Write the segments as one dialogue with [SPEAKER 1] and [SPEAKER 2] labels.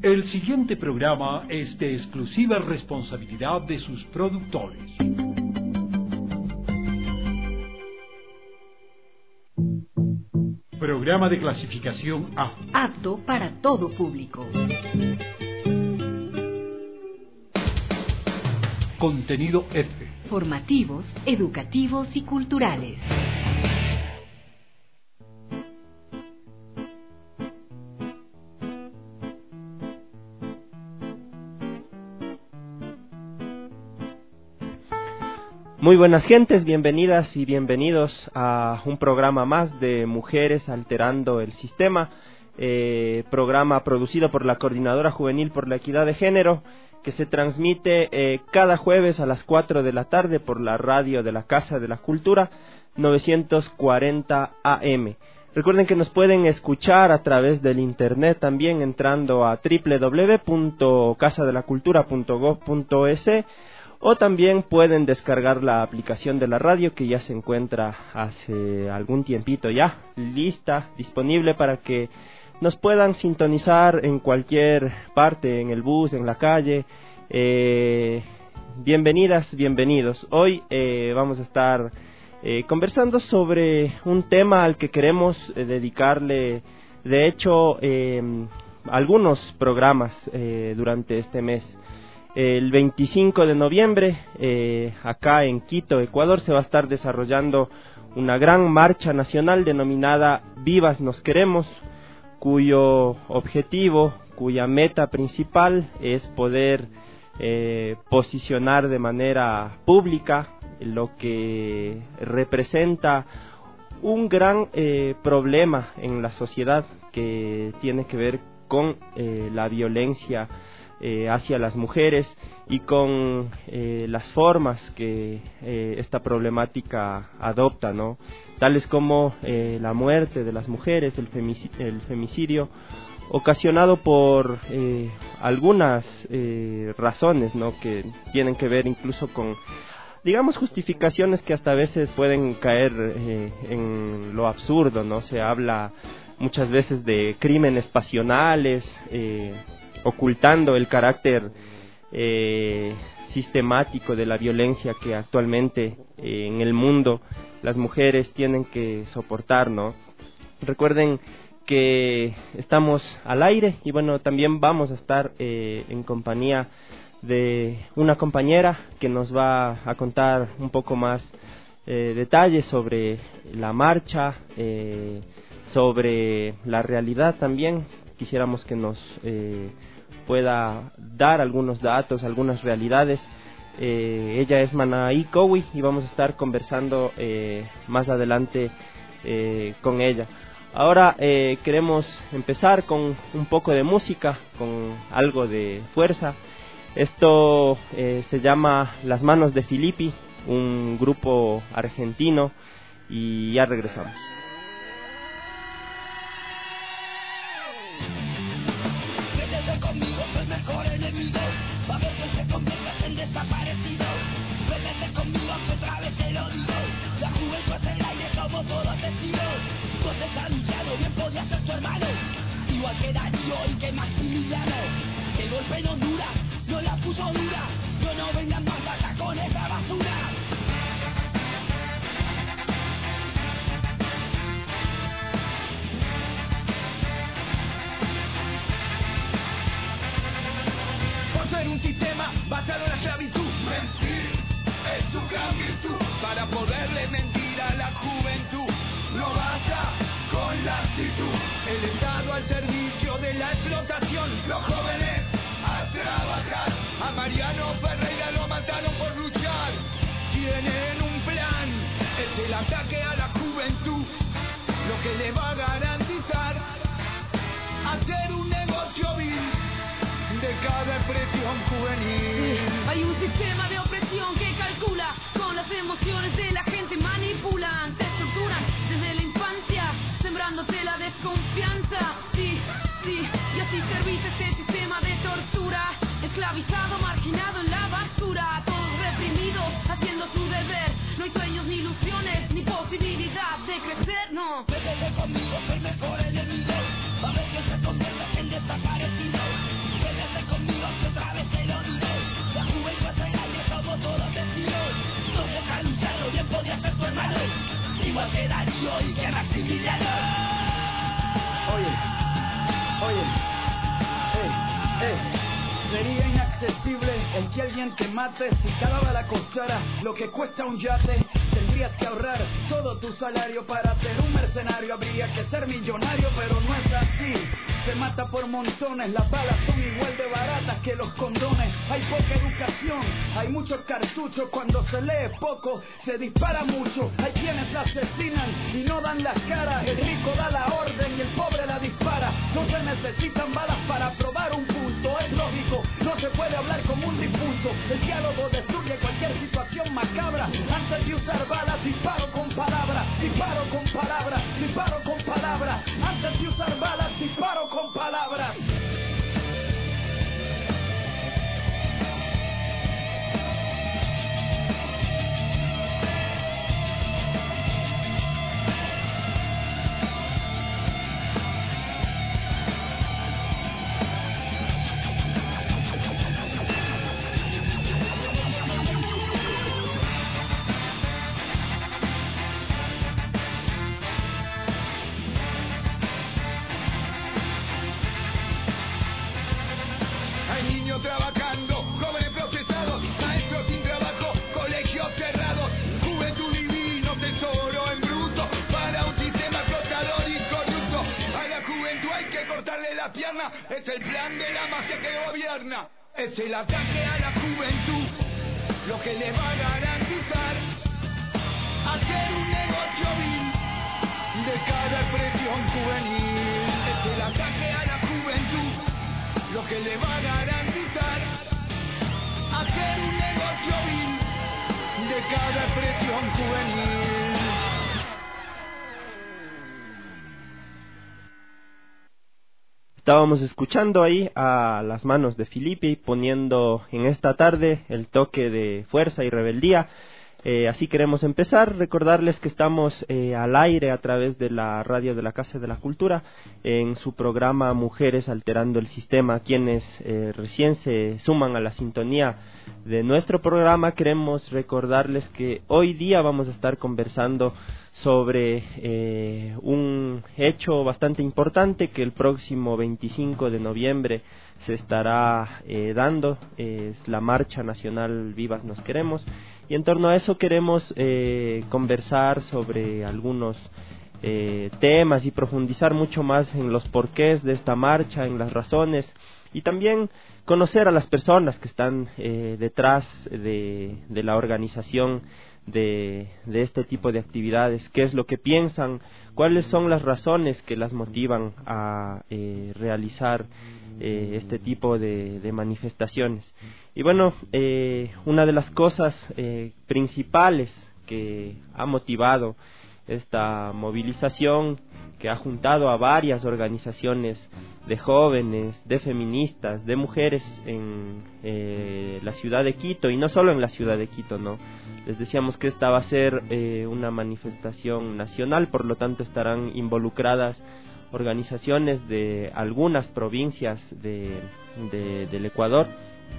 [SPEAKER 1] El siguiente programa es de exclusiva responsabilidad de sus productores. Programa de clasificación A.
[SPEAKER 2] Apto para todo público.
[SPEAKER 1] Contenido F.
[SPEAKER 2] Formativos, educativos y culturales.
[SPEAKER 3] Muy buenas gentes, bienvenidas y bienvenidos a un programa más de Mujeres Alterando el Sistema, programa producido por la Coordinadora Juvenil por la Equidad de Género, que se transmite cada jueves a las 4 de la tarde por la radio de la Casa de la Cultura, 940 AM. Recuerden que nos pueden escuchar a través del internet también entrando a www.casadelacultura.gov.es, o también pueden descargar la aplicación de la radio, que ya se encuentra hace algún tiempito ya lista, disponible para que nos puedan sintonizar en cualquier parte, en el bus, en la calle. Bienvenidas, bienvenidos. Hoy vamos a estar conversando sobre un tema al que queremos dedicarle, de hecho, algunos programas durante este mes. El 25 de noviembre, acá en Quito, Ecuador, se va a estar desarrollando una gran marcha nacional denominada Vivas Nos Queremos, cuyo objetivo, cuya meta principal es poder posicionar de manera pública lo que representa un gran problema en la sociedad que tiene que ver con la violencia hacia las mujeres y con las formas que esta problemática adopta, ¿no? Tales como la muerte de las mujeres, el femicidio, ocasionado por algunas razones, ¿no?, que tienen que ver incluso con, digamos, justificaciones que hasta a veces pueden caer en lo absurdo, ¿no? Se habla muchas veces de crímenes pasionales, ocultando el carácter sistemático de la violencia que actualmente en el mundo las mujeres tienen que soportar, ¿no? Recuerden que estamos al aire y bueno, también vamos a estar en compañía de una compañera que nos va a contar un poco más detalles sobre la marcha, sobre la realidad también. Quisiéramos que nos pueda dar algunos datos, algunas realidades. Ella es Manaí Cowi y vamos a estar conversando más adelante con ella. Ahora queremos empezar con un poco de música, con algo de fuerza. Esto se llama Las Manos de Filippi, un grupo argentino, y ya regresamos.
[SPEAKER 4] Igual que Darío y que Maximiliano, el golpe no dura, no la puso dura, no vengan más acá con esa basura. Por ser un sistema basado en la esclavitud, mentir es su gran virtud, para poderle mentir a la juventud, no basta con la actitud. El Estado al servicio de la explotación, los jóvenes a trabajar. A Mariano Ferreira lo mataron por luchar. Tienen un plan, es el ataque a la juventud, lo que le va a garantizar hacer un negocio vil de cada expresión juvenil.
[SPEAKER 5] Hay un sistema de opresión que calcula con las emociones de la gente, manipulan, te estructuran desde la infancia, sembrándote la desconfianza. Sí, y así serviste este sistema de tortura, esclavizado, marginado en la basura, todos reprimidos, haciendo su deber. No hay sueños ni ilusiones, ni posibilidad de crecer, no.
[SPEAKER 4] Vete conmigo, soy mejor enemigo, va a ver que se convierte en desaparecido.
[SPEAKER 6] Sería inaccesible el que alguien te mate. Si cada bala costara lo que cuesta un yate, tendrías que ahorrar todo tu salario para ser un mercenario. Habría que ser millonario, pero no es así. Se mata por montones, las balas son igual de baratas que los condones. Hay poca educación, hay muchos cartuchos. Cuando se lee poco, se dispara mucho. Hay quienes asesinan y no dan la cara. El rico da la orden y el pobre la dispara. No se necesitan balas para probar un punto. Es lógico, no se puede hablar como un difunto. El diálogo destruye cualquier situación macabra. Antes de usar balas, disparo con palabras. Disparo con palabras, disparo con palabras. Antes de usar balas, disparo con palabras.
[SPEAKER 4] Trabajando, jóvenes procesados, maestros sin trabajo, colegios cerrados, juventud divino, tesoro en bruto, para un sistema explotador y corrupto. A la juventud hay que cortarle la pierna, es el plan de la mafia que gobierna. Es el ataque a la juventud, lo que le va a garantizar hacer un negocio vil de cada expresión juvenil. Es el ataque a la juventud, lo que le va a garantizar hacer un negocio vil de cada expresión juvenil.
[SPEAKER 3] Estábamos escuchando ahí a Las Manos de Filippi poniendo en esta tarde el toque de fuerza y rebeldía. Así queremos empezar, recordarles que estamos al aire a través de la radio de la Casa de la Cultura en su programa Mujeres Alterando el Sistema. Quienes recién se suman a la sintonía de nuestro programa, queremos recordarles que hoy día vamos a estar conversando sobre un hecho bastante importante que el próximo 25 de noviembre se estará dando, es la Marcha Nacional Vivas Nos Queremos. Y en torno a eso queremos conversar sobre algunos temas y profundizar mucho más en los porqués de esta marcha, en las razones, y también conocer a las personas que están detrás de la organización de este tipo de actividades, qué es lo que piensan, cuáles son las razones que las motivan a realizar este tipo de manifestaciones. Y bueno, una de las cosas principales que ha motivado esta movilización, que ha juntado a varias organizaciones de jóvenes, de feministas, de mujeres en la ciudad de Quito, y no solo en la ciudad de Quito, ¿no? Les decíamos que esta va a ser una manifestación nacional, por lo tanto estarán involucradas organizaciones de algunas provincias del Ecuador.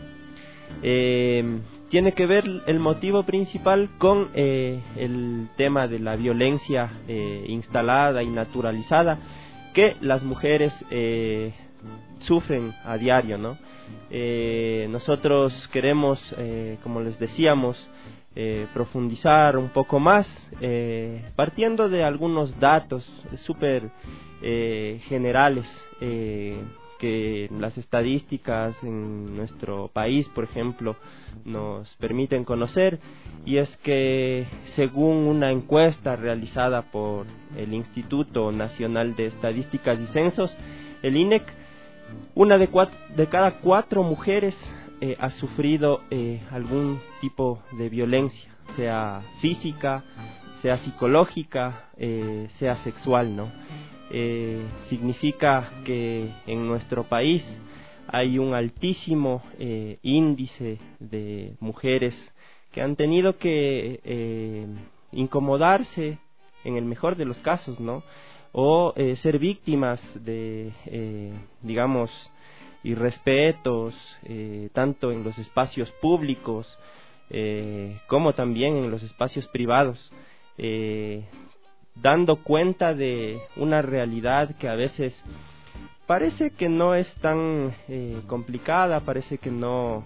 [SPEAKER 3] Tiene que ver el motivo principal con el tema de la violencia instalada y naturalizada que las mujeres sufren a diario, ¿no? Nosotros queremos, como les decíamos, profundizar un poco más, partiendo de algunos datos súper generales que las estadísticas en nuestro país, por ejemplo, nos permiten conocer, y es que según una encuesta realizada por el Instituto Nacional de Estadísticas y Censos, el INEC, una de cada 4 mujeres ha sufrido algún tipo de violencia, sea física, sea psicológica, sea sexual, ¿no? Significa que en nuestro país hay un altísimo índice de mujeres que han tenido que incomodarse, en el mejor de los casos, ¿no? O ser víctimas de, digamos, irrespetos, tanto en los espacios públicos como también en los espacios privados, dando cuenta de una realidad que a veces parece que no es tan complicada, parece que no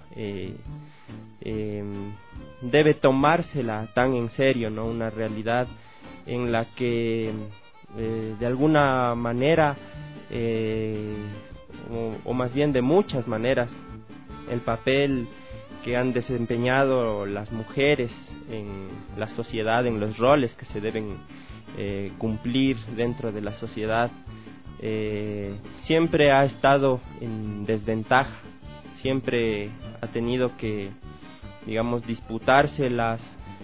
[SPEAKER 3] debe tomársela tan en serio, ¿no? Una realidad en la que de alguna manera o más bien de muchas maneras el papel que han desempeñado las mujeres en la sociedad, en los roles que se deben cumplir dentro de la sociedad, siempre ha estado en desventaja, siempre ha tenido que, digamos, disputárselas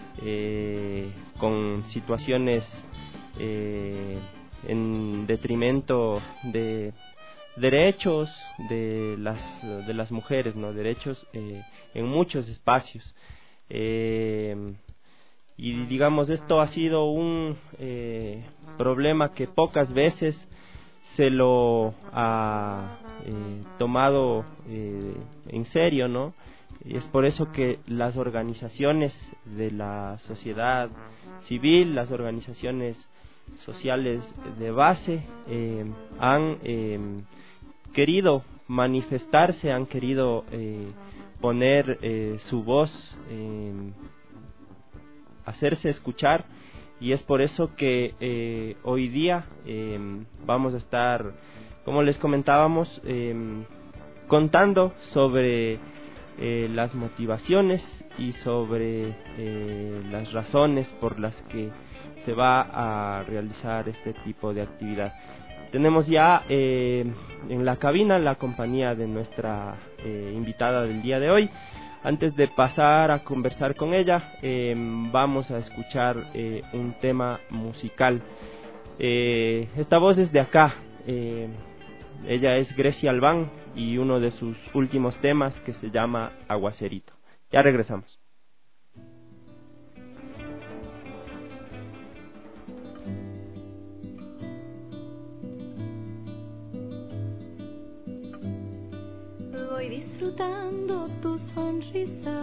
[SPEAKER 3] con situaciones en detrimento de derechos de las mujeres, ¿no? Derechos en muchos espacios. Y digamos, esto ha sido un problema que pocas veces se lo ha tomado en serio, ¿no? Y es por eso que las organizaciones de la sociedad civil, las organizaciones sociales de base, han querido manifestarse, han querido poner su voz, hacerse escuchar, y es por eso que hoy día vamos a estar, como les comentábamos, contando sobre las motivaciones y sobre las razones por las que se va a realizar este tipo de actividad. Tenemos ya en la cabina la compañía de nuestra invitada del día de hoy. Antes de pasar a conversar con ella, vamos a escuchar un tema musical. Esta voz es de acá. Ella es Grecia Albán y uno de sus últimos temas que se llama Aguacerito. Ya regresamos.
[SPEAKER 7] Voy disfrutando tu sonrisa,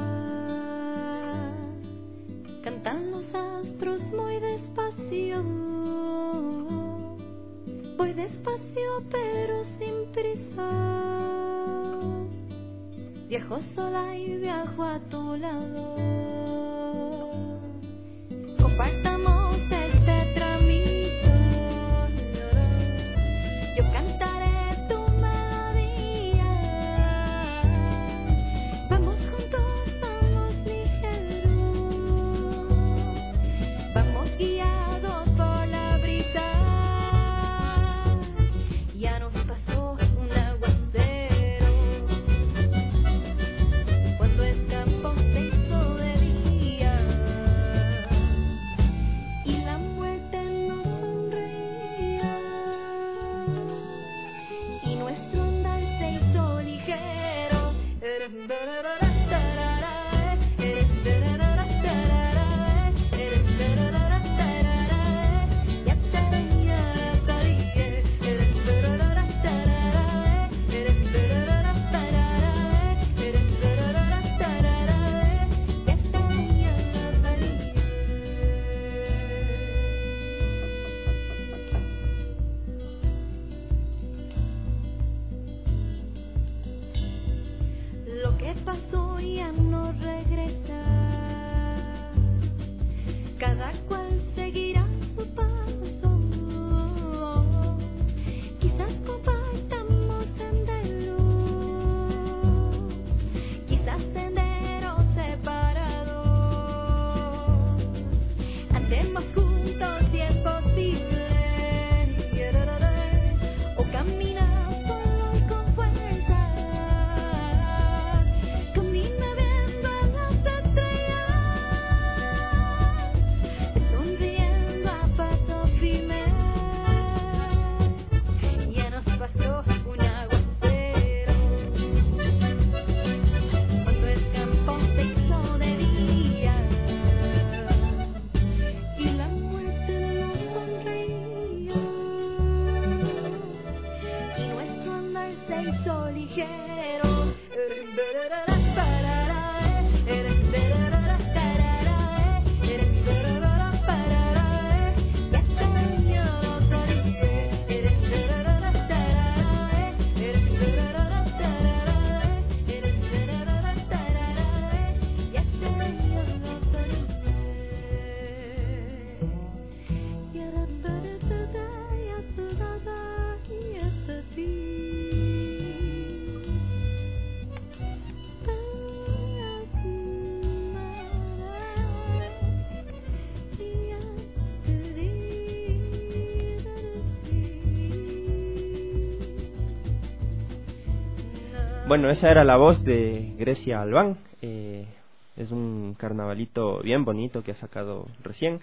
[SPEAKER 7] cantan los astros muy despacio. Voy despacio pero sin prisa, viajo sola y viajo a tu lado. Compartamos este tramito, yo cantaré tu melodía. Vamos juntos, somos ligeros, vamos guiados por la brisa. Ya nos pasó un aguacero, cuando el campo se hizo de día y la muerte nos sonreía, y nuestro andar se hizo ligero. Lo que pasó ya no regresa, cada cual seguirá su paso. Quizás compartamos senderos, quizás senderos separados. Andemos juntos si es posible, o camina solo y con fuerza. Camina viendo a las estrellas, sonriendo a paso firme. Ya nos pasó un aguacero, cuando el campo se hizo de día y la muerte nos sonreía, y nuestro andar se hizo ligero.
[SPEAKER 3] Bueno, esa era la voz de Grecia Albán. Es un carnavalito bien bonito que ha sacado recién.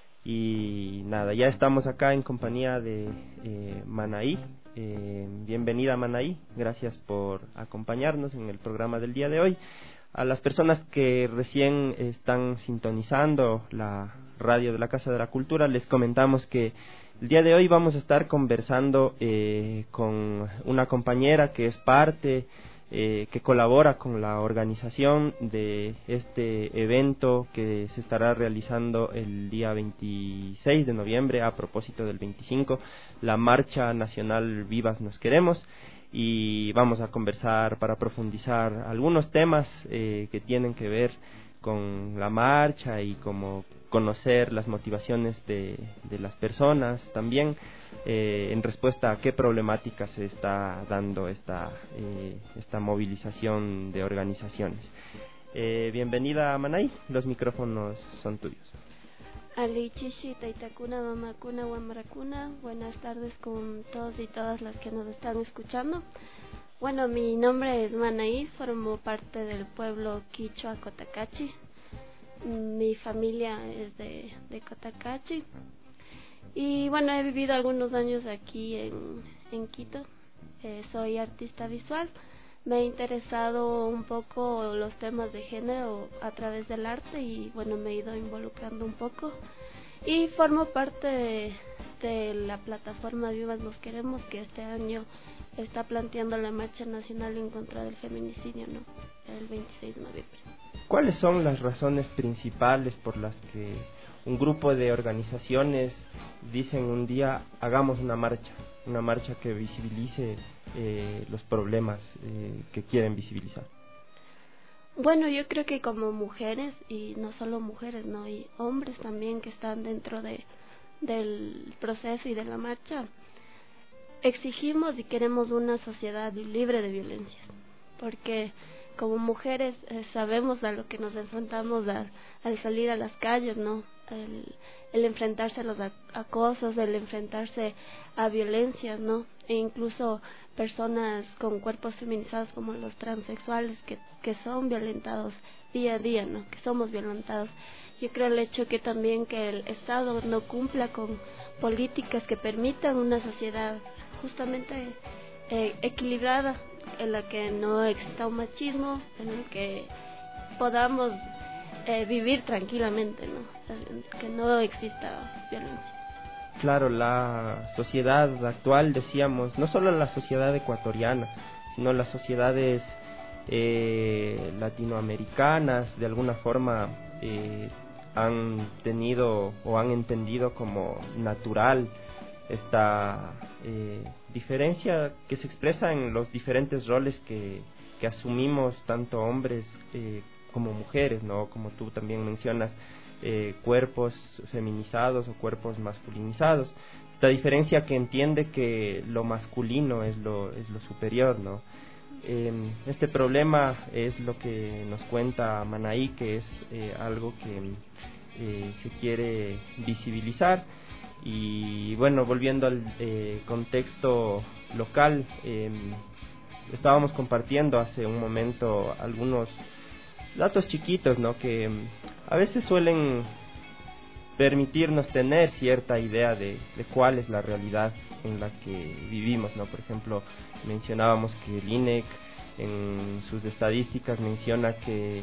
[SPEAKER 3] Y nada, ya estamos acá en compañía de Manaí. Bienvenida, Manaí, gracias por acompañarnos en el programa del día de hoy. A las personas que recién están sintonizando la radio de la Casa de la Cultura, les comentamos que el día de hoy vamos a estar conversando con una compañera que es parte, que colabora con la organización de este evento que se estará realizando el día 26 de noviembre a propósito del 25, la Marcha Nacional Vivas Nos Queremos, y vamos a conversar para profundizar algunos temas que tienen que ver con la marcha y como conocer las motivaciones de las personas también, en respuesta a qué problemática se está dando esta movilización de organizaciones. Bienvenida, Manay, los micrófonos son tuyos.
[SPEAKER 8] Alichishi, Taitakuna, Mamakuna, Wamrakuna, buenas tardes con todos y todas las que nos están escuchando. Bueno, mi nombre es Manaí, formo parte del pueblo quichua Cotacachi. Mi familia es de Cotacachi. Y bueno, he vivido algunos años aquí en Quito. Soy artista visual. Me ha interesado un poco los temas de género a través del arte y bueno, me he ido involucrando un poco. Y formo parte de la plataforma Vivas Nos Queremos, que este año está planteando la marcha nacional en contra del feminicidio, ¿no? El 26 de noviembre.
[SPEAKER 3] ¿Cuáles son las razones principales por las que un grupo de organizaciones dicen un día hagamos una marcha que visibilice los problemas que quieren visibilizar?
[SPEAKER 8] Bueno, yo creo que como mujeres, y no solo mujeres, no, y hombres también que están dentro del proceso y de la marcha, exigimos y queremos una sociedad libre de violencias, porque como mujeres sabemos a lo que nos enfrentamos al salir a las calles, ¿no? El enfrentarse a los acosos, el enfrentarse a violencias, ¿no? E incluso personas con cuerpos feminizados como los transexuales que son violentados día a día, ¿no? Que somos violentados. Yo creo el hecho que también que el Estado no cumpla con políticas que permitan una sociedad justamente equilibrada, en la que no exista un machismo, en el que podamos vivir tranquilamente, ¿no? Que no exista violencia.
[SPEAKER 3] Claro, la sociedad actual, decíamos, no solo la sociedad ecuatoriana, sino las sociedades latinoamericanas, de alguna forma han tenido o han entendido como natural esta diferencia que se expresa en los diferentes roles que asumimos tanto hombres como mujeres, ¿no? Como tú también mencionas, cuerpos feminizados o cuerpos masculinizados. Esta diferencia que entiende que lo masculino es lo superior, ¿no? Este problema es lo que nos cuenta Manaí, que es algo que se quiere visibilizar. Y bueno, volviendo al contexto local, estábamos compartiendo hace un momento algunos datos chiquitos, ¿no? Que a veces suelen permitirnos tener cierta idea de cuál es la realidad en la que vivimos, ¿no? Por ejemplo, mencionábamos que el INEC en sus estadísticas menciona que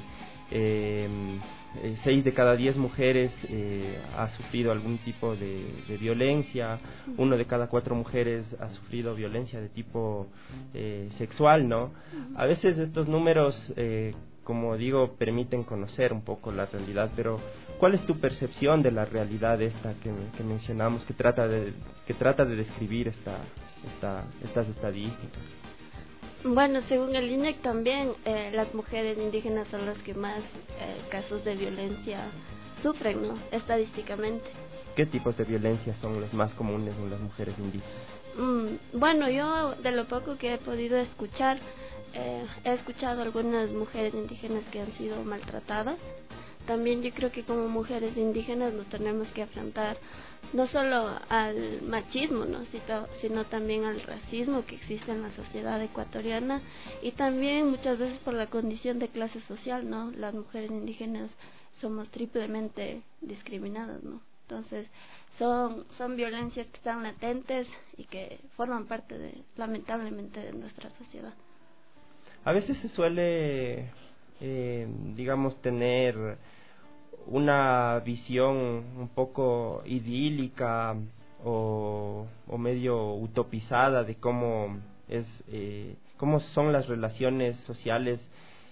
[SPEAKER 3] 6 de cada 10 mujeres ha sufrido algún tipo de violencia, 1 de cada 4 mujeres ha sufrido violencia de tipo sexual, ¿no? A veces estos números, como digo, permiten conocer un poco la realidad, pero ¿cuál es tu percepción de la realidad esta que mencionamos, que trata de describir estas estadísticas?
[SPEAKER 8] Bueno, según el INEC también, las mujeres indígenas son las que más casos de violencia sufren, ¿no? Estadísticamente.
[SPEAKER 3] ¿Qué tipos de violencia son los más comunes en las mujeres indígenas?
[SPEAKER 8] Bueno, yo de lo poco que he podido escuchar, he escuchado algunas mujeres indígenas que han sido maltratadas, también yo creo que como mujeres indígenas nos tenemos que afrontar no solo al machismo, ¿no? sino también al racismo que existe en la sociedad ecuatoriana, y también muchas veces por la condición de clase social, ¿no? Las mujeres indígenas somos triplemente discriminadas, ¿no? Entonces son violencias que están latentes y que forman parte lamentablemente de nuestra sociedad.
[SPEAKER 3] A veces se suele, digamos, tener una visión un poco idílica o medio utopizada de cómo son las relaciones sociales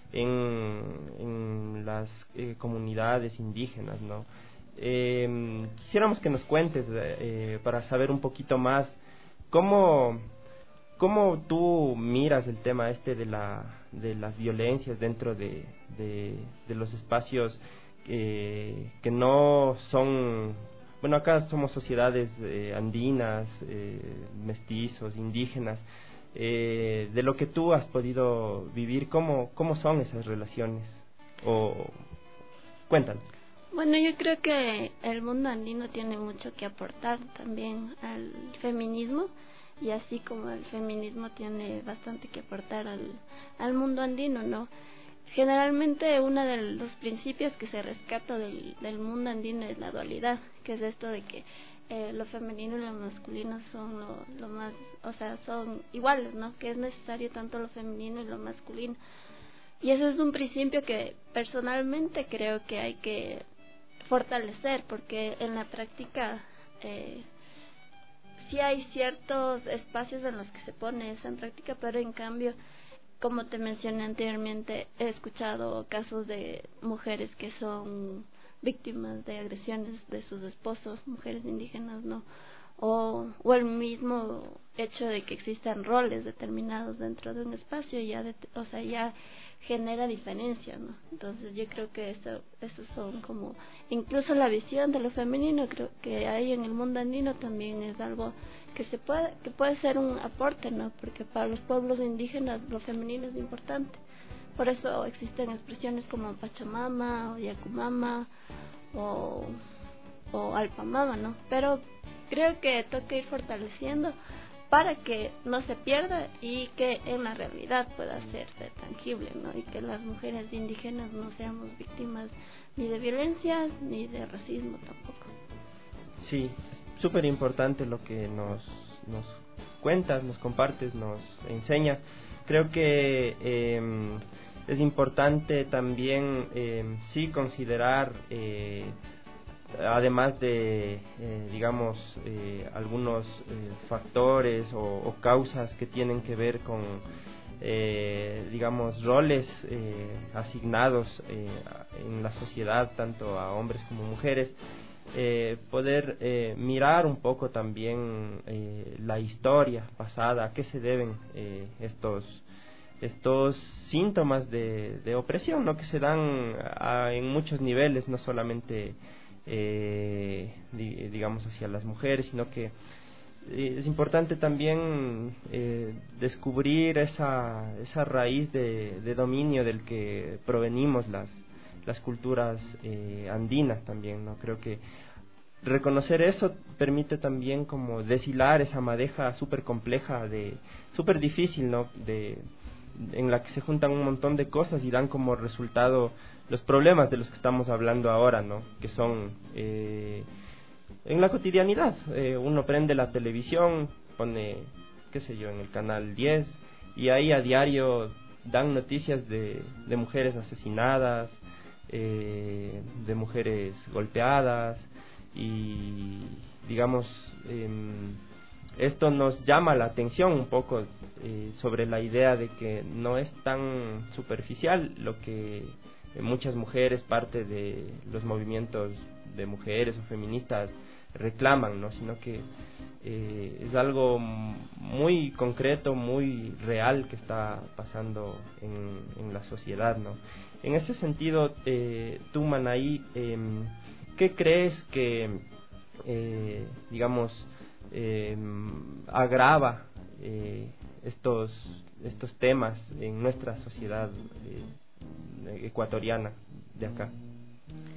[SPEAKER 3] en las comunidades indígenas, ¿no? Quisiéramos que nos cuentes, para saber un poquito más cómo tú miras el tema de las violencias dentro de los espacios que no son, bueno, acá somos sociedades andinas, mestizos, indígenas, de lo que tú has podido vivir, ¿cómo son esas relaciones? Cuéntanos.
[SPEAKER 8] Bueno, yo creo que el mundo andino tiene mucho que aportar también al feminismo, y así como el feminismo tiene bastante que aportar al mundo andino, ¿no? Generalmente uno de los principios que se rescata del mundo andino es la dualidad, que es esto de que lo femenino y lo masculino son lo más, o sea, son iguales, ¿no? Que es necesario tanto lo femenino y lo masculino. Y ese es un principio que personalmente creo que hay que fortalecer, porque en la práctica sí hay ciertos espacios en los que se pone eso en práctica, pero en cambio, como te mencioné anteriormente, he escuchado casos de mujeres que son víctimas de agresiones de sus esposos, mujeres indígenas, ¿no? O el mismo hecho de que existan roles determinados dentro de un espacio ya genera diferencia, ¿no? Entonces yo creo que eso son como, incluso la visión de lo femenino, creo que hay en el mundo andino también es algo que puede ser un aporte, ¿no? Porque para los pueblos indígenas lo femenino es importante. Por eso existen expresiones como Pachamama o Yacumama o Alpamama, ¿no? Pero creo que toca ir fortaleciendo para que no se pierda y que en la realidad pueda hacerse tangible, ¿no? Y que las mujeres indígenas no seamos víctimas ni de violencia ni de racismo tampoco.
[SPEAKER 3] Sí, es súper importante lo que nos cuentas, nos compartes, nos enseñas. Creo que es importante también sí considerar, además de digamos algunos factores o causas que tienen que ver con digamos roles asignados en la sociedad tanto a hombres como mujeres, poder mirar un poco también la historia pasada, a qué se deben estos síntomas de opresión, ¿no? Que se dan en muchos niveles, no solamente digamos hacia las mujeres, sino que es importante también descubrir esa raíz de dominio del que provenimos las culturas andinas también, ¿no? Creo que reconocer eso permite también como deshilar esa madeja súper compleja, súper difícil, ¿no? En la que se juntan un montón de cosas y dan como resultado los problemas de los que estamos hablando ahora, ¿no? Que son en la cotidianidad. Uno prende la televisión, pone, qué sé yo, en el canal 10 y ahí a diario dan noticias de mujeres asesinadas, de mujeres golpeadas y digamos esto nos llama la atención un poco sobre la idea de que no es tan superficial lo que muchas mujeres, parte de los movimientos de mujeres o feministas reclaman, ¿no? Sino que es algo muy concreto, muy real que está pasando en la sociedad, ¿no? En ese sentido, tú, Manaí, ¿qué crees que digamos agrava estos temas en nuestra sociedad ecuatoriana de acá?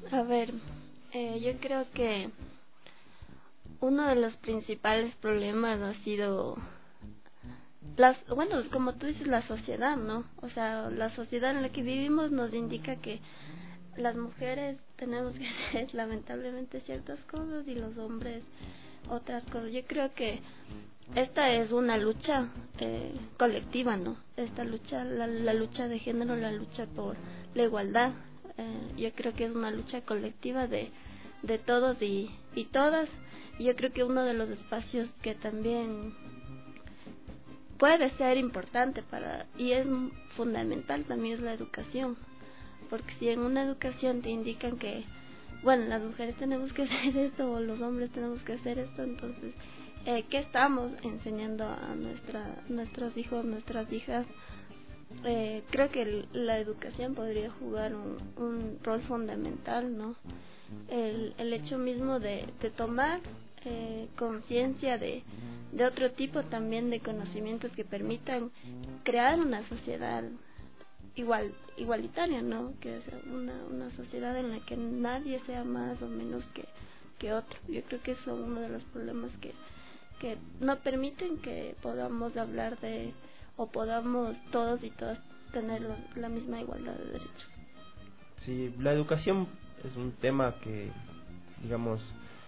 [SPEAKER 8] A ver, yo creo que uno de los principales problemas ha sido bueno, como tú dices, la sociedad, ¿no? O sea, la sociedad en la que vivimos nos indica que las mujeres tenemos que hacer lamentablemente ciertas cosas y los hombres otras cosas. Yo creo que esta es una lucha colectiva, ¿no? Esta lucha, la lucha de género, la lucha por la igualdad, yo creo que es una lucha colectiva de todos y todas. Yo creo que uno de los espacios que también puede ser importante y es fundamental también es la educación, porque si en una educación te indican que, bueno, las mujeres tenemos que hacer esto o los hombres tenemos que hacer esto, entonces, ¿qué estamos enseñando a nuestros hijos, nuestras hijas? Creo que la educación podría jugar un rol fundamental, ¿no? El hecho mismo de tomar conciencia de otro tipo también de conocimientos que permitan crear una sociedad igualitaria, ¿no? Que sea una sociedad en la que nadie sea más o menos que otro. Yo creo que eso es uno de los problemas que no permiten que podamos hablar o podamos todos y todas tener la misma igualdad de derechos.
[SPEAKER 3] Sí, la educación es un tema que, digamos,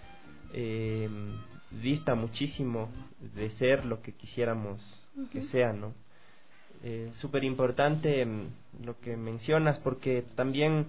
[SPEAKER 3] dista muchísimo de ser lo que quisiéramos que sea, ¿no? Súper importante lo que mencionas, porque también,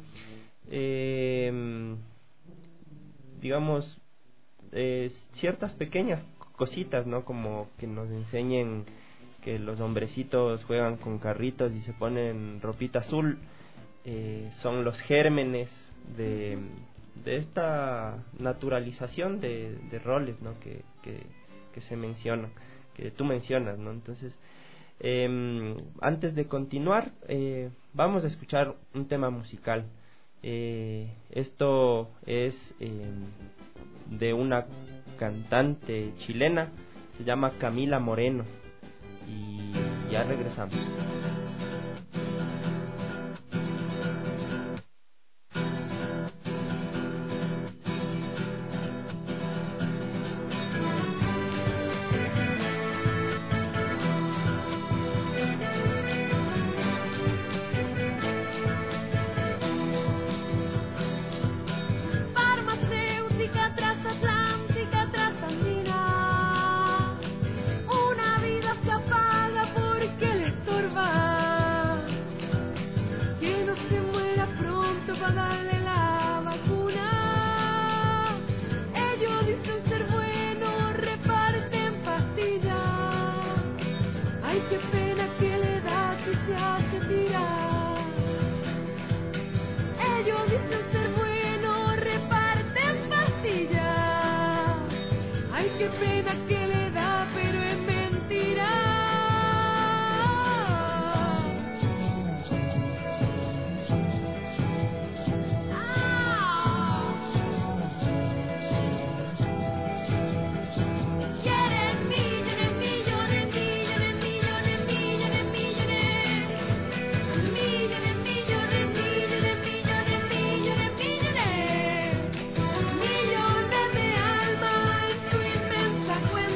[SPEAKER 3] digamos, ciertas pequeñas cositas, ¿no? Como que nos enseñen que los hombrecitos juegan con carritos y se ponen ropita azul, son los gérmenes de esta naturalización de roles, ¿no? que se mencionan, que tú mencionas, ¿no? Entonces, antes de continuar, vamos a escuchar un tema musical. Esto es de una cantante chilena, se llama Camila Moreno, y ya regresamos.
[SPEAKER 9] Millones de almas en su inmensa cuenta.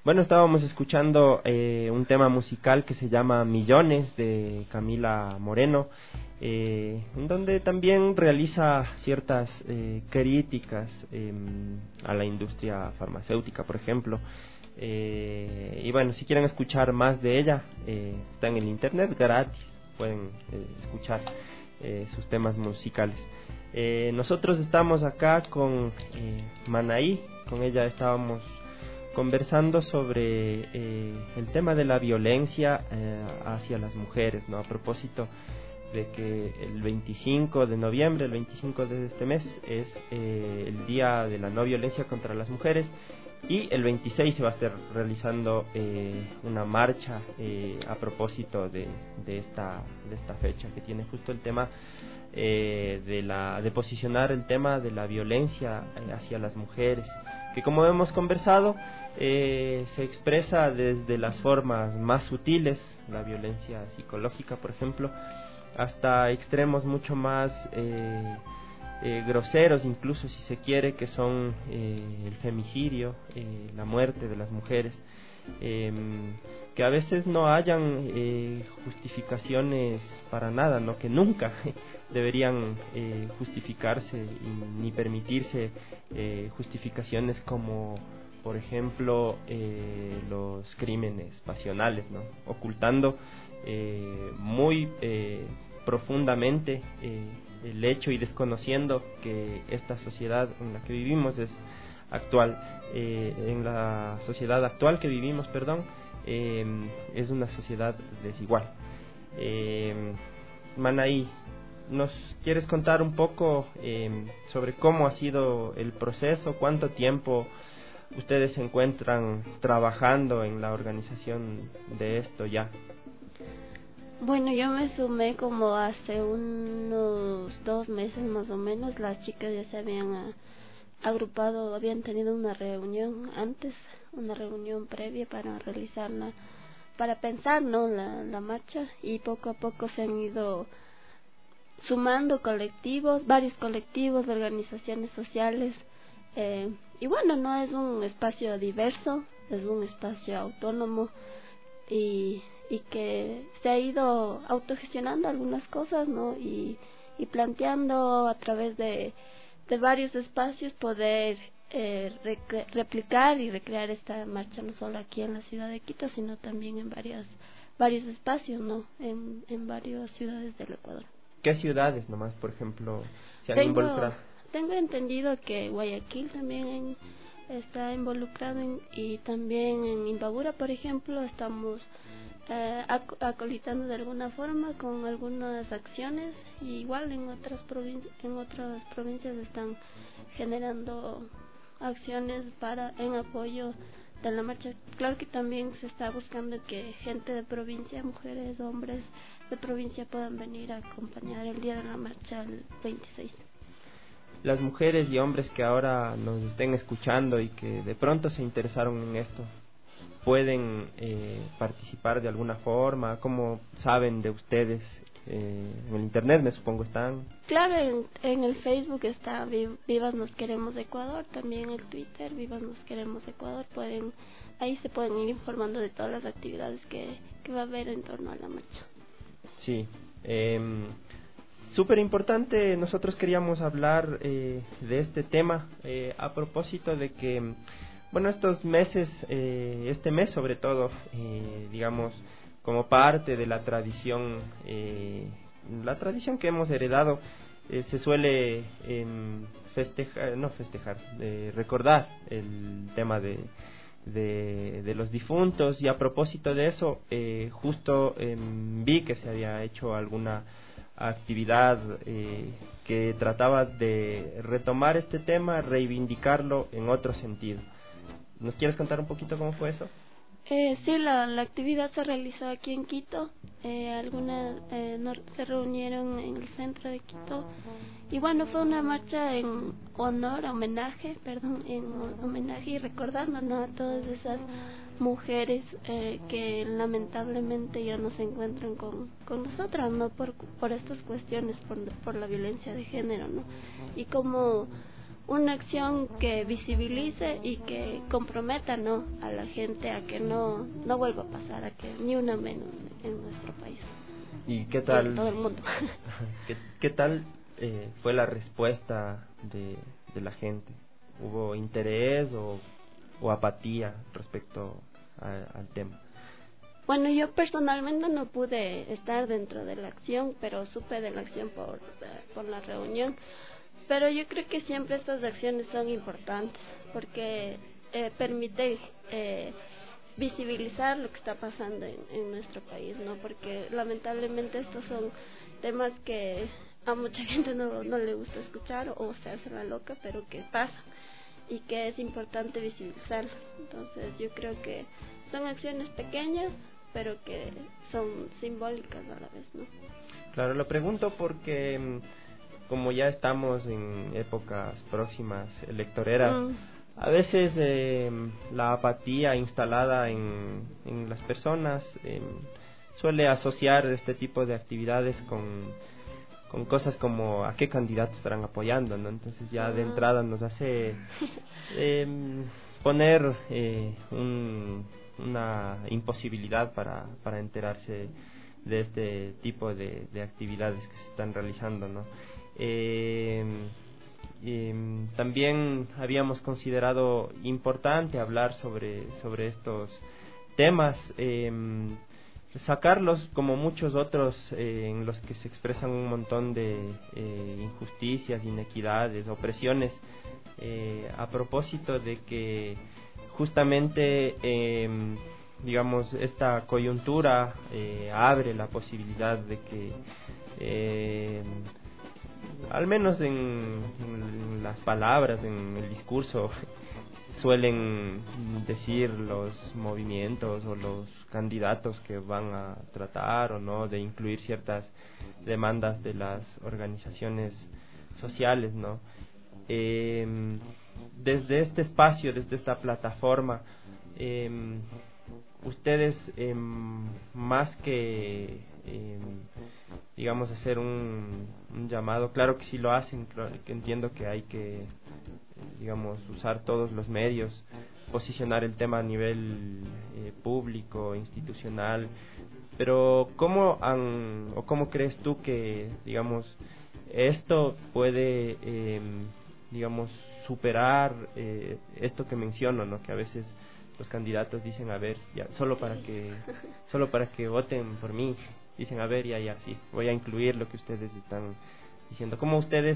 [SPEAKER 3] Bueno, estábamos escuchando un tema musical que se llama Millones de Camila Moreno, en donde también realiza ciertas críticas a la industria farmacéutica, por ejemplo. Y bueno, si quieren escuchar más de ella, está en el internet gratis, pueden escuchar sus temas musicales. Nosotros estamos acá con Manaí, con ella estábamos conversando sobre el tema de la violencia hacia las mujeres, ¿no? A propósito de que el 25 de noviembre, el 25 de este mes, es el Día de la No Violencia contra las Mujeres, y el 26 se va a estar realizando una marcha a propósito de esta fecha, que tiene justo el tema de posicionar el tema de la violencia hacia las mujeres, que como hemos conversado se expresa desde las formas más sutiles, la violencia psicológica, por ejemplo, hasta extremos mucho más groseros, incluso si se quiere, que son el femicidio, la muerte de las mujeres, que a veces no hayan justificaciones para nada, ¿no? Que nunca deberían justificarse ni permitirse justificaciones como, por ejemplo, los crímenes pasionales, ¿no? Ocultando muy profundamente el hecho y desconociendo que esta sociedad en la que vivimos es actual, en la sociedad actual que vivimos, es una sociedad desigual. Manaí, ¿nos quieres contar un poco sobre cómo ha sido el proceso? ¿Cuánto tiempo ustedes se encuentran trabajando en la organización de esto ya?
[SPEAKER 8] Bueno, yo me sumé como hace unos 2 meses más o menos. Las chicas ya se habían agrupado, habían tenido una reunión antes, una reunión previa para realizarla, para pensar, ¿no?, la marcha, y poco a poco se han ido sumando colectivos, varios colectivos de organizaciones sociales, y bueno, no es un espacio diverso, es un espacio autónomo y que se ha ido autogestionando algunas cosas, ¿no? Y planteando a través de varios espacios poder replicar y recrear esta marcha, no solo aquí en la ciudad de Quito, sino también en varios espacios, ¿no? En varias ciudades del Ecuador.
[SPEAKER 3] ¿Qué ciudades nomás, por ejemplo, se han involucrado?
[SPEAKER 8] Tengo entendido que Guayaquil también está involucrado y también en Imbabura, por ejemplo, estamos acolitando de alguna forma con algunas acciones, y igual en otras provincias están generando acciones en apoyo de la marcha. Claro que también se está buscando que gente de provincia, mujeres, hombres de provincia puedan venir a acompañar el día de la marcha el 26.
[SPEAKER 3] Las mujeres y hombres que ahora nos estén escuchando y que de pronto se interesaron en esto, ¿pueden participar de alguna forma? ¿Cómo saben de ustedes? En el internet, me supongo, están.
[SPEAKER 8] Claro, en el Facebook está Vivas Nos Queremos Ecuador, también el Twitter Vivas Nos Queremos Ecuador. Ahí se pueden ir informando de todas las actividades que va a haber en torno a la marcha.
[SPEAKER 3] Sí, súper importante. Nosotros queríamos hablar de este tema a propósito de que, bueno, estos meses, este mes sobre todo, digamos, como parte de la tradición que hemos heredado, se suele recordar el tema de los difuntos, y a propósito de eso, justo vi que se había hecho alguna actividad que trataba de retomar este tema, reivindicarlo en otro sentido. ¿Nos quieres contar un poquito cómo fue eso?
[SPEAKER 8] Sí, la actividad se realizó aquí en Quito. Algunas se reunieron en el centro de Quito, y bueno, fue una marcha en homenaje y recordando, ¿no?, a todas esas mujeres que lamentablemente ya no se encuentran con nosotras, ¿no?, por estas cuestiones, por la violencia de género, ¿no? Y como una acción que visibilice y que comprometa, ¿no?, a la gente a que no vuelva a pasar, a que ni una menos en nuestro país.
[SPEAKER 3] ¿Y qué tal?
[SPEAKER 8] En todo el mundo.
[SPEAKER 3] ¿Qué tal fue la respuesta de la gente? ¿Hubo interés o apatía respecto al tema?
[SPEAKER 8] Bueno, yo personalmente no pude estar dentro de la acción, pero supe de la acción por la reunión. Pero yo creo que siempre estas acciones son importantes porque permite visibilizar lo que está pasando en nuestro país, ¿no? Porque lamentablemente estos son temas que a mucha gente no le gusta escuchar o se hace la loca, pero que pasan y que es importante visibilizarlos. Entonces yo creo que son acciones pequeñas, pero que son simbólicas a la vez, ¿no?
[SPEAKER 3] Claro, lo pregunto porque como ya estamos en épocas próximas electoreras, a veces la apatía instalada en las personas suele asociar este tipo de actividades con cosas como a qué candidatos estarán apoyando, ¿no? Entonces ya de entrada nos hace poner una imposibilidad para enterarse de este tipo de actividades que se están realizando, ¿no? También habíamos considerado importante hablar sobre estos temas, sacarlos como muchos otros en los que se expresan un montón de injusticias, inequidades, opresiones, a propósito de que justamente digamos esta coyuntura abre la posibilidad de que al menos en las palabras, en el discurso, suelen decir los movimientos o los candidatos que van a tratar o no de incluir ciertas demandas de las organizaciones sociales, ¿no? Desde este espacio, desde esta plataforma, ustedes más que digamos hacer un llamado, claro que sí lo hacen, claro que entiendo que hay que digamos usar todos los medios, posicionar el tema a nivel público, institucional, pero ¿cómo crees tú que digamos esto puede digamos superar esto que menciono, ¿no? Que a veces los candidatos dicen, a ver, ya solo para que voten por mí, dicen, a ver, ya sí, voy a incluir lo que ustedes están diciendo. ¿Cómo ustedes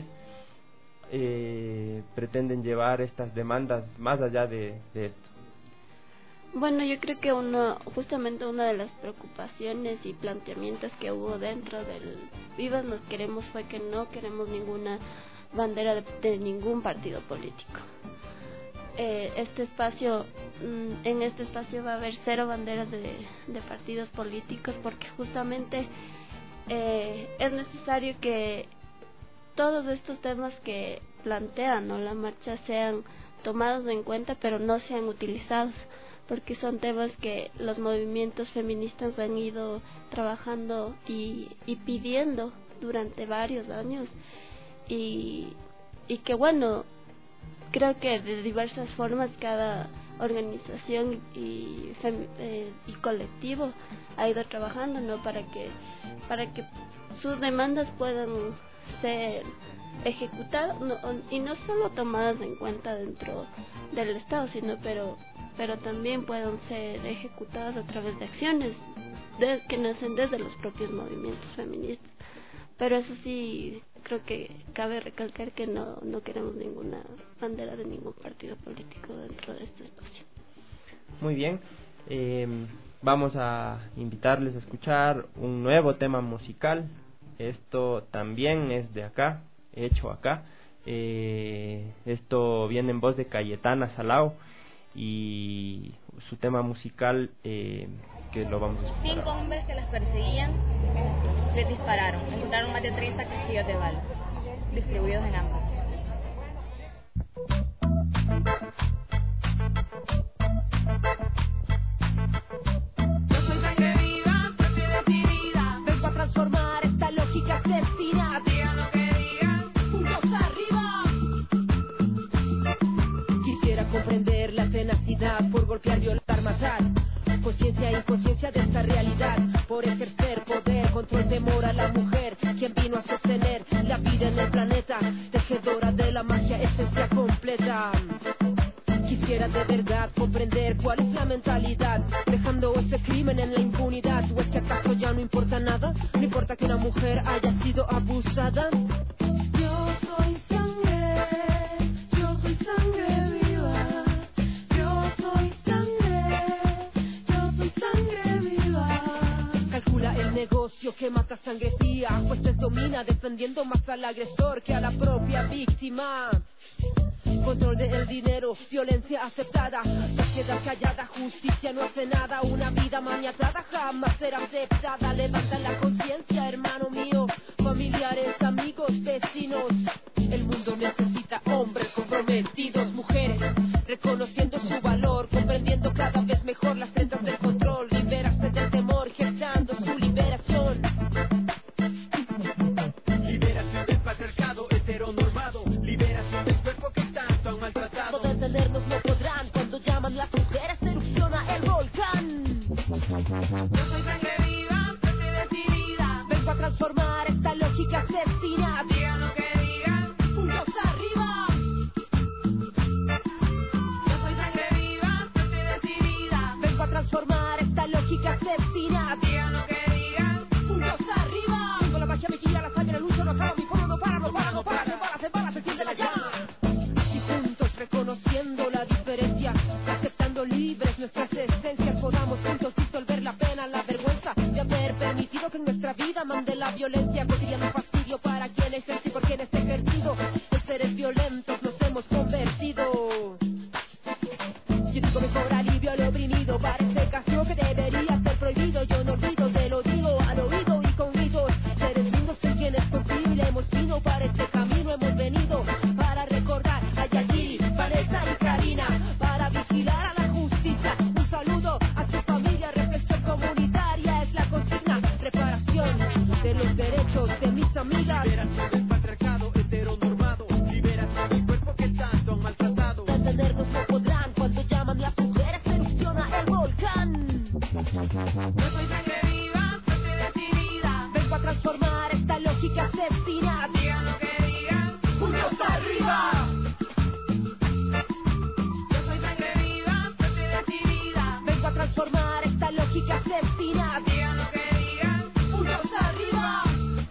[SPEAKER 3] pretenden llevar estas demandas más allá de esto?
[SPEAKER 8] Bueno, yo creo que justamente una de las preocupaciones y planteamientos que hubo dentro del Vivas Nos Queremos fue que no queremos ninguna bandera de ningún partido político. En este espacio va a haber 0 banderas de partidos políticos, porque justamente es necesario que todos estos temas que plantean, ¿no?, la marcha sean tomados en cuenta, pero no sean utilizados, porque son temas que los movimientos feministas han ido trabajando y pidiendo durante varios años, y que bueno, creo que de diversas formas cada organización y colectivo ha ido trabajando, ¿no?, para que sus demandas puedan ser ejecutadas, y no solo tomadas en cuenta dentro del Estado, sino pero también puedan ser ejecutadas a través de acciones que nacen desde los propios movimientos feministas. Pero eso sí, creo que cabe recalcar que no queremos ninguna bandera de ningún partido político dentro de este espacio.
[SPEAKER 3] Muy bien, vamos a invitarles a escuchar un nuevo tema musical. Esto también es de acá, hecho acá. Esto viene en voz de Cayetana Salao y su tema musical que lo vamos a escuchar.
[SPEAKER 9] 5 hombres que las perseguían les dispararon. Encontraron más de 30 casquillos de balas distribuidos en ambas.
[SPEAKER 5] Yo soy atrevida, soy decidida. Vengo a transformar esta lógica asesina. A ti a lo que digan, puntos arriba.
[SPEAKER 10] control, temor a la mujer, quien vino a sostener la vida en el planeta, tejedora de la magia, esencia completa. Quisiera de verdad comprender cuál es la mentalidad, dejando ese crimen en la impunidad. ¿O es que acaso ya no importa nada? No importa que una mujer haya sido abusada.
[SPEAKER 7] Yo soy sangre viva. Yo soy sangre viva.
[SPEAKER 10] Calcula el negocio que mata sangre fría, jueces domina defendiendo más al agresor que a la propia víctima. Control del dinero, violencia aceptada, sociedad callada, justicia no hace nada. Una vida maniatada jamás será aceptada. Levanta la conciencia, hermano mío, familiares, amigos, vecinos. El mundo necesita hombres comprometidos, mujeres reconociendo su valor, comprendiendo cada vez mejor las trenzas del control, liberarse del temor, gestando su liberación.
[SPEAKER 4] Liberación del patriarcado heteronormado, liberación del cuerpo que tanto han maltratado.
[SPEAKER 10] Poder tenernos no podrán cuando llaman las mujeres, erupciona el volcán.
[SPEAKER 5] Yo soy sangre viva, fuerte decidida.
[SPEAKER 10] Vengo a transformar esta lógica asesina.
[SPEAKER 5] Digan lo que digan,
[SPEAKER 10] ¡Puños arriba!
[SPEAKER 5] yo soy sangre viva, fuerte decidida.
[SPEAKER 10] Vengo a transformar esta lógica asesina.
[SPEAKER 5] Digan lo que digan,
[SPEAKER 10] ¡Puños arriba! Tengo la magia, me guía la sangre, la lucha no acaba, mi fuego no para, no para, no para. Se embala, se siente la llama. Y juntos reconociendo la diferencia, aceptando libres nuestras esencias, podamos juntos disolver la pena, la vergüenza de haber permitido que en nuestra vida mande la violencia. Cotidiano fastidio para quienes y por quienes ejercido en seres violentos nos hemos convertido. Yo digo mejor alivio al oprimido, parece castigo que debería ser prohibido. Yo no olvido, te lo digo al oído y con gritos. Seres lindos en quienes confío y le hemos vino para este camino, hemos venido para recordar a Yadiri, Vanessa y Karina, para vigilar a la justicia. Un saludo a su familia, reflexión comunitaria es la consigna, reparación de los derechos de mis amigas.
[SPEAKER 4] Liberación del patriarcado heteronormado, liberación del cuerpo que tanto han maltratado.
[SPEAKER 10] Detenernos no podrán cuando llaman las mujeres, erupciona el volcán.
[SPEAKER 5] yo soy sangre viva, fuerte decidida.
[SPEAKER 10] Vengo a transformar esta lógica asesina.
[SPEAKER 5] Digan lo que digan,
[SPEAKER 10] ¡Puños arriba!
[SPEAKER 5] yo soy sangre viva, fuerte decidida.
[SPEAKER 10] Vengo a transformar esta lógica asesina.
[SPEAKER 5] Digan lo que digan,
[SPEAKER 10] ¡Puños arriba!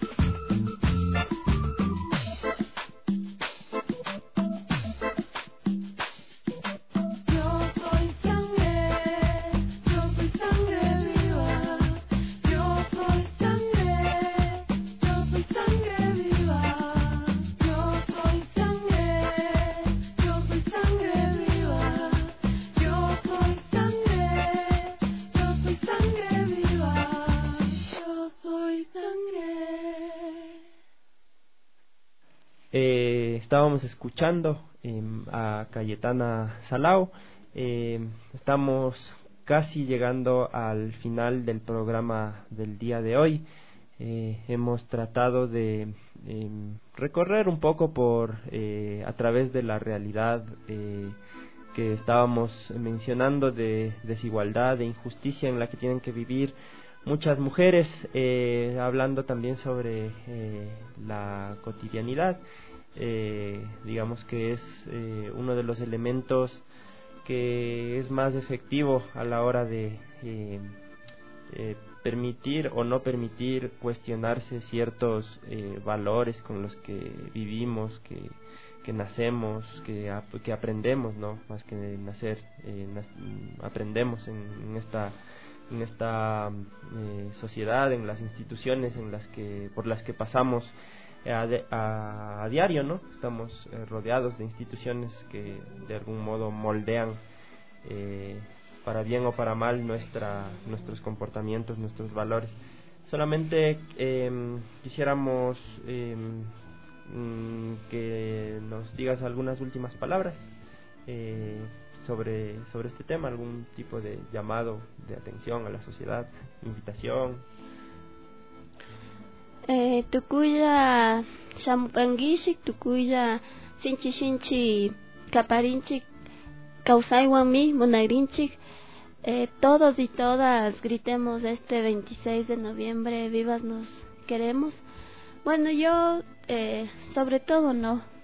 [SPEAKER 7] Yo soy sangre viva. Yo soy sangre viva. Yo soy sangre viva. Yo soy sangre viva. Yo soy sangre.
[SPEAKER 3] Estábamos escuchando a Cayetana Salao. Estamos casi llegando al final del programa del día de hoy. Hemos tratado de recorrer un poco a través de la realidad que estábamos mencionando, de desigualdad, de injusticia en la que tienen que vivir muchas mujeres, hablando también sobre la cotidianidad. Digamos que es uno de los elementos que es más efectivo a la hora de permitir o no permitir cuestionarse ciertos valores con los que vivimos, que nacemos, que aprendemos, ¿no? Más que nacer, aprendemos en esta sociedad, en las instituciones por las que pasamos a diario, ¿no? Estamos rodeados de instituciones que de algún modo moldean para bien o para mal nuestros comportamientos, nuestros valores. Solamente quisiéramos que nos digas algunas últimas palabras sobre este tema, algún tipo de llamado de atención a la sociedad, invitación.
[SPEAKER 8] Tukuya shamupangisik, tukuya sinchi kaparinchik kausaywanmi munayrinchik todos y todas gritemos este 26 de noviembre, vivas nos queremos. Bueno, yo sobre todo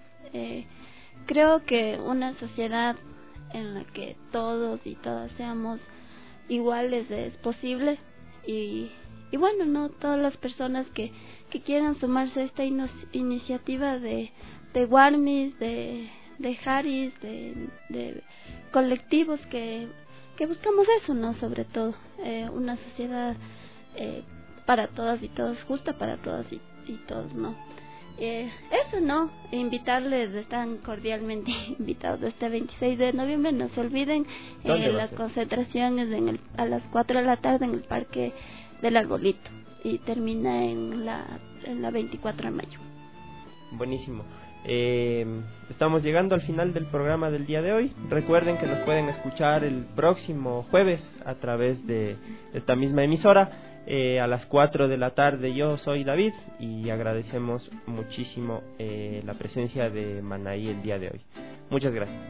[SPEAKER 8] creo que una sociedad en la que todos y todas seamos iguales es posible, y bueno, no todas las personas que quieran sumarse a esta iniciativa de Warmis, de Haris, de colectivos que buscamos eso, ¿no? Sobre todo una sociedad para todas y todos, justa para todas y todos, ¿no? Eso, ¿no? Invitarles, están cordialmente invitados este 26 de noviembre. No se olviden, la concentración es a las 4 de la tarde en el Parque del Arbolito y termina en la 24 de mayo.
[SPEAKER 3] Buenísimo. Estamos llegando al final del programa del día de hoy. Recuerden que nos pueden escuchar el próximo jueves a través de esta misma emisora. A las 4 de la tarde. Yo soy David y agradecemos muchísimo la presencia de Manaí el día de hoy. Muchas gracias.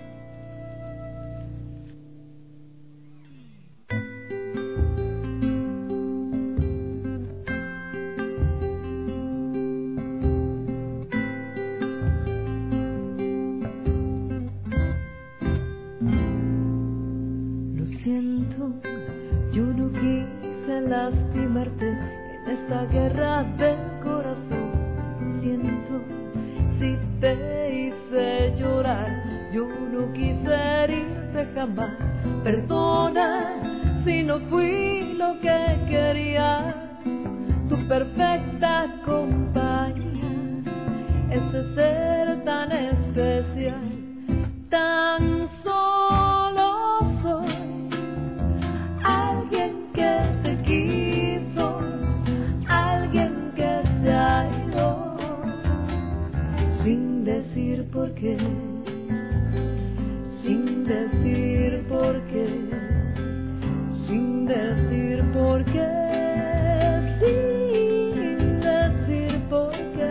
[SPEAKER 11] Lo siento, yo no quise lastimarte en esta guerra del corazón. Siento si te hice llorar, yo no quise herirte jamás. Perdona si no fui lo que quería, tu perfecta compañía, ese ser tan especial, tan solo soy. Alguien que te quiso, alguien que se ha ido, sin decir por qué, sin decir por qué, sin decir por qué, sin decir por qué.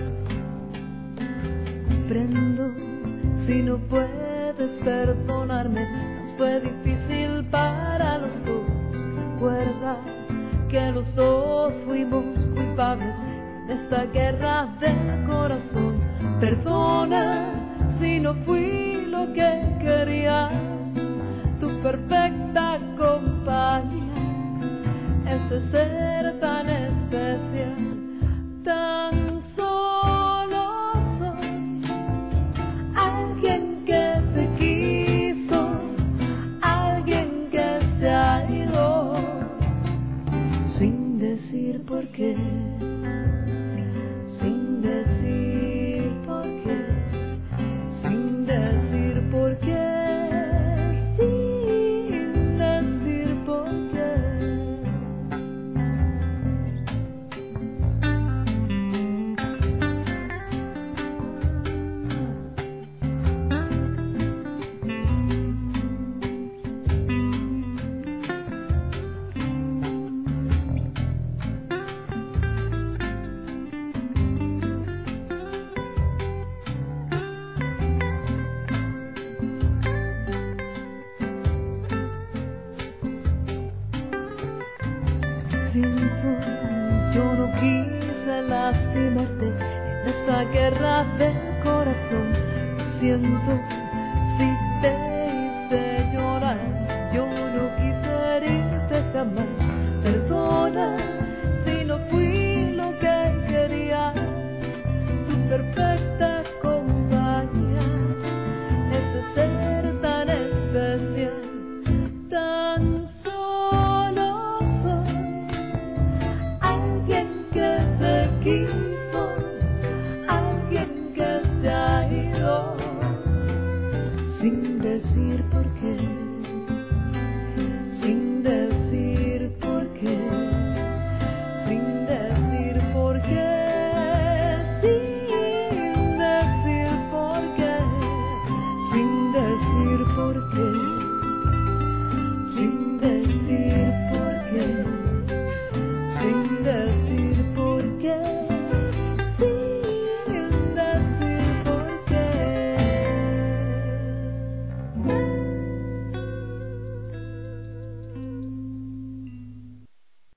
[SPEAKER 11] Comprendo si no puedes perdonarme, nos fue difícil para los dos. Recuerda que los dos fuimos culpables de esta guerra del corazón. Perdona si no fui lo que quería, tu perfecta compañía, ese ser tan especial, tan solo soy. Alguien que te quiso, alguien que se ha ido, sin decir por qué, sin decir por qué, sin decir por qué, sin decir por qué. Siento, yo no quise lastimarte en esta guerra del corazón. Siento, si te hice llorar, yo no quise herirte jamás. Perdona si no fui lo que quería, tu perfecta compañía, ese ser tan especial, tan solo soy. Alguien que te quiso, alguien que se ha ido, sin decir por qué.